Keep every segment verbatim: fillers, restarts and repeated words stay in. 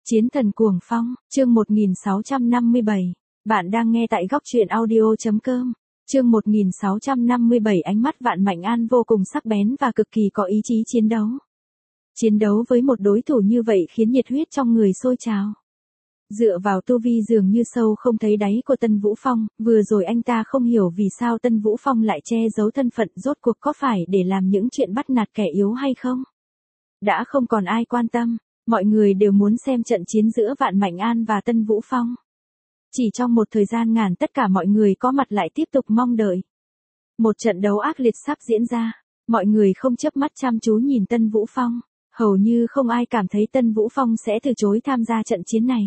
Chiến thần cuồng phong, chương một nghìn sáu trăm năm mươi bảy. Bạn đang nghe tại góc truyện audio chấm com. Chương một nghìn sáu trăm năm mươi bảy. Ánh mắt Vạn Mạnh An vô cùng sắc bén và cực kỳ có ý chí chiến đấu. Chiến đấu với một đối thủ như vậy khiến nhiệt huyết trong người sôi trào. Dựa vào tu vi dường như sâu không thấy đáy của Tân Vũ Phong, vừa rồi anh ta không hiểu vì sao Tân Vũ Phong lại che giấu thân phận, rốt cuộc có phải để làm những chuyện bắt nạt kẻ yếu hay không? Đã không còn ai quan tâm. Mọi người đều muốn xem trận chiến giữa Vạn Mạnh An và Tân Vũ Phong. Chỉ trong một thời gian ngắn tất cả mọi người có mặt lại tiếp tục mong đợi. Một trận đấu ác liệt sắp diễn ra. Mọi người không chớp mắt chăm chú nhìn Tân Vũ Phong. Hầu như không ai cảm thấy Tân Vũ Phong sẽ từ chối tham gia trận chiến này.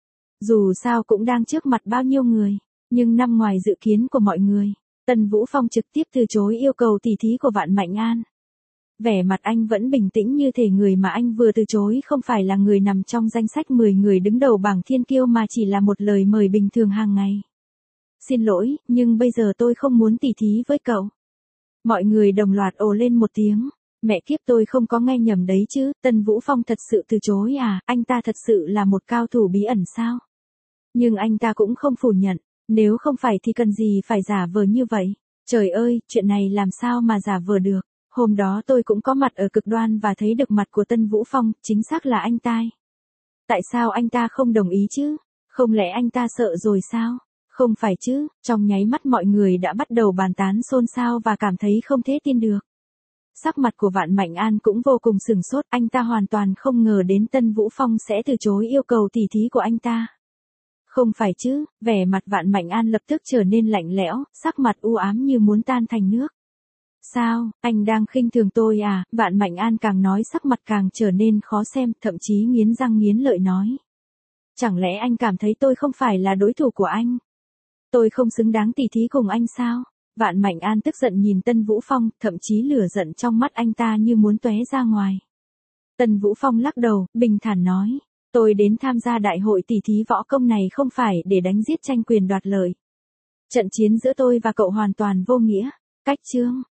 Dù sao cũng đang trước mặt bao nhiêu người. Nhưng nằm ngoài dự kiến của mọi người. Tân Vũ Phong trực tiếp từ chối yêu cầu tỉ thí của Vạn Mạnh An. Vẻ mặt anh vẫn bình tĩnh như thể người mà anh vừa từ chối không phải là người nằm trong danh sách mười người đứng đầu bảng thiên kiêu mà chỉ là một lời mời bình thường hàng ngày. Xin lỗi, nhưng bây giờ tôi không muốn tỉ thí với cậu. Mọi người đồng loạt ồ lên một tiếng. Mẹ kiếp, tôi không có nghe nhầm đấy chứ, Tân Vũ Phong thật sự từ chối à, anh ta thật sự là một cao thủ bí ẩn sao? Nhưng anh ta cũng không phủ nhận, nếu không phải thì cần gì phải giả vờ như vậy. Trời ơi, chuyện này làm sao mà giả vờ được. Hôm đó tôi cũng có mặt ở cực đoan và thấy được mặt của Tân Vũ Phong, chính xác là anh ta. Tại sao anh ta không đồng ý chứ? Không lẽ anh ta sợ rồi sao? Không phải chứ, trong nháy mắt mọi người đã bắt đầu bàn tán xôn xao và cảm thấy không thể tin được. Sắc mặt của Vạn Mạnh An cũng vô cùng sửng sốt, anh ta hoàn toàn không ngờ đến Tân Vũ Phong sẽ từ chối yêu cầu tỉ thí của anh ta. Không phải chứ, vẻ mặt Vạn Mạnh An lập tức trở nên lạnh lẽo, sắc mặt u ám như muốn tan thành nước. Sao, anh đang khinh thường tôi à? Vạn Mạnh An càng nói sắc mặt càng trở nên khó xem, thậm chí nghiến răng nghiến lợi nói. Chẳng lẽ anh cảm thấy tôi không phải là đối thủ của anh? Tôi không xứng đáng tỉ thí cùng anh sao? Vạn Mạnh An tức giận nhìn Tân Vũ Phong, thậm chí lửa giận trong mắt anh ta như muốn tóe ra ngoài. Tân Vũ Phong lắc đầu, bình thản nói. Tôi đến tham gia đại hội tỉ thí võ công này không phải để đánh giết tranh quyền đoạt lợi. Trận chiến giữa tôi và cậu hoàn toàn vô nghĩa. Cách chương,